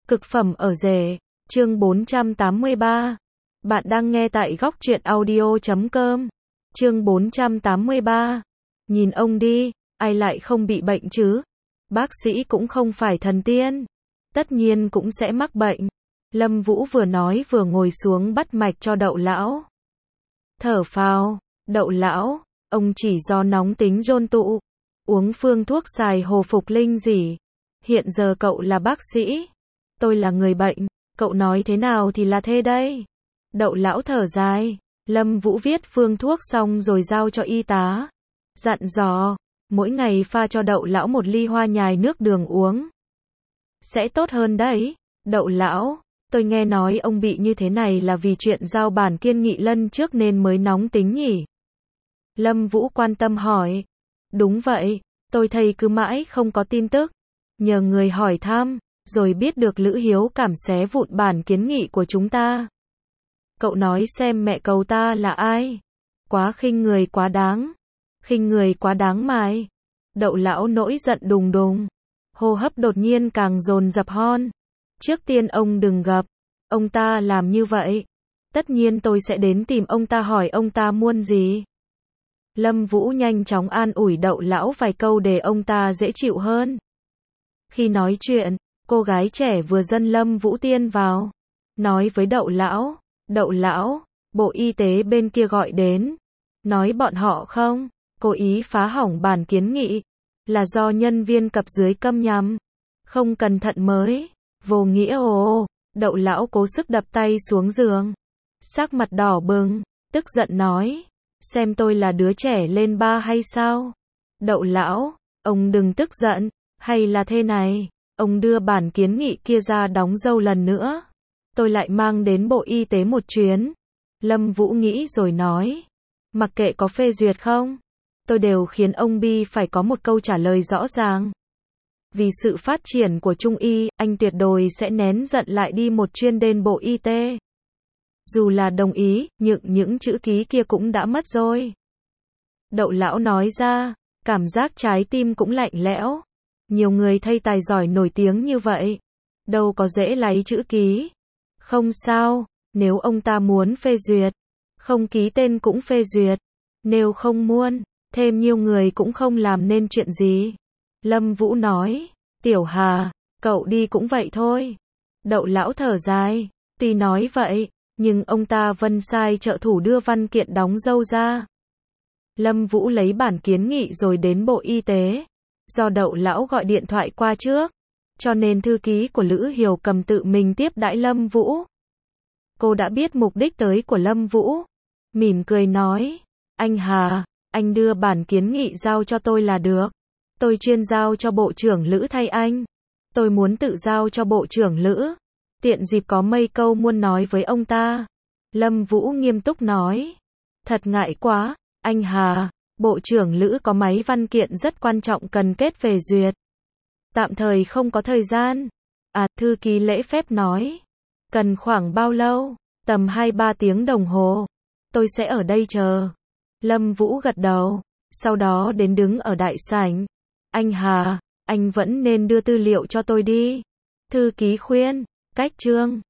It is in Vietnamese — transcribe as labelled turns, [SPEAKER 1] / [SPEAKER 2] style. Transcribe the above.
[SPEAKER 1] Cực phẩm ở rể, chương 483. Bạn đang nghe tại góc truyện audio.com. Chương 483. Nhìn ông đi, ai lại không bị bệnh chứ? Bác sĩ cũng không phải thần tiên. Tất nhiên cũng sẽ mắc bệnh. Lâm Vũ vừa nói vừa ngồi xuống bắt mạch cho Đậu lão. Thở phào, Đậu lão, ông chỉ do nóng tính dồn tụ. Uống phương thuốc xài hồi phục linh gì. Hiện giờ cậu là bác sĩ. Tôi là người bệnh, cậu nói thế nào thì là thế đây. Đậu lão thở dài, Lâm Vũ viết phương thuốc xong rồi giao cho y tá. Dặn dò, mỗi ngày pha cho Đậu lão một ly hoa nhài nước đường uống. Sẽ tốt hơn đấy. Đậu lão, tôi nghe nói ông bị như thế này là vì chuyện giao bản Kiên Nghị Lân trước nên mới nóng tính nhỉ? Lâm Vũ quan tâm hỏi. Đúng vậy, tôi thấy cứ mãi không có tin tức. Nhờ người hỏi thăm, rồi biết được Lữ Hiếu Cảm xé vụn bản kiến nghị của chúng ta. Cậu nói xem mẹ cậu ta là ai? Quá khinh người quá đáng. Khinh người quá đáng mài. Đậu lão nổi giận đùng đùng. Hô hấp đột nhiên càng dồn dập hơn. Trước tiên ông đừng gặp. Ông ta làm như vậy. Tất nhiên tôi sẽ đến tìm ông ta hỏi ông ta muốn gì. Lâm Vũ nhanh chóng an ủi Đậu lão vài câu để ông ta dễ chịu hơn. Khi nói chuyện, cô gái trẻ vừa dẫn Lâm Vũ tiên vào. Nói với Đậu lão, Bộ Y tế bên kia gọi đến. Nói bọn họ không, cố ý phá hỏng bản kiến nghị. Là do nhân viên cấp dưới câm nhằm. Không cẩn thận mới. Vô nghĩa ồ. Đậu lão cố sức đập tay xuống giường. Sắc mặt đỏ bừng, tức giận nói. Xem tôi là đứa trẻ lên ba hay sao? Đậu lão, ông đừng tức giận. Hay là thế này, ông đưa bản kiến nghị kia ra đóng dâu lần nữa. Tôi lại mang đến Bộ Y tế một chuyến. Lâm Vũ nghĩ rồi nói. Mặc kệ có phê duyệt không, tôi đều khiến ông Bi phải có một câu trả lời rõ ràng. Vì sự phát triển của Trung Y, anh tuyệt đối sẽ nén giận lại đi một chuyến đến Bộ Y tế. Dù là đồng ý, nhưng những chữ ký kia cũng đã mất rồi. Đậu lão nói ra, cảm giác trái tim cũng lạnh lẽo. Nhiều người thay tài giỏi nổi tiếng như vậy, đâu có dễ lấy chữ ký. Không sao, nếu ông ta muốn phê duyệt, không ký tên cũng phê duyệt. Nếu không muốn, thêm nhiều người cũng không làm nên chuyện gì. Lâm Vũ nói, Tiểu Hà, cậu đi cũng vậy thôi. Đậu lão thở dài, tuy nói vậy, nhưng ông ta vẫn sai trợ thủ đưa văn kiện đóng dâu ra. Lâm Vũ lấy bản kiến nghị rồi đến Bộ Y tế. Do Đậu lão gọi điện thoại qua trước, cho nên thư ký của Lữ Hiếu Cầm tự mình tiếp đãi Lâm Vũ. Cô đã biết mục đích tới của Lâm Vũ. Mỉm cười nói, anh Hà, anh đưa bản kiến nghị giao cho tôi là được. Tôi chuyên giao cho Bộ trưởng Lữ thay anh. Tôi muốn tự giao cho Bộ trưởng Lữ. Tiện dịp có mấy câu muốn nói với ông ta. Lâm Vũ nghiêm túc nói. Thật ngại quá, anh Hà. Bộ trưởng Lữ có mấy văn kiện rất quan trọng cần kết về duyệt. Tạm thời không có thời gian. Thư ký lễ phép nói. Cần khoảng bao lâu? Tầm 2-3 tiếng đồng hồ. Tôi sẽ ở đây chờ. Lâm Vũ gật đầu. Sau đó đến đứng ở đại sảnh. Anh Hà, anh vẫn nên đưa tư liệu cho tôi đi. Thư ký khuyên. Cách chương.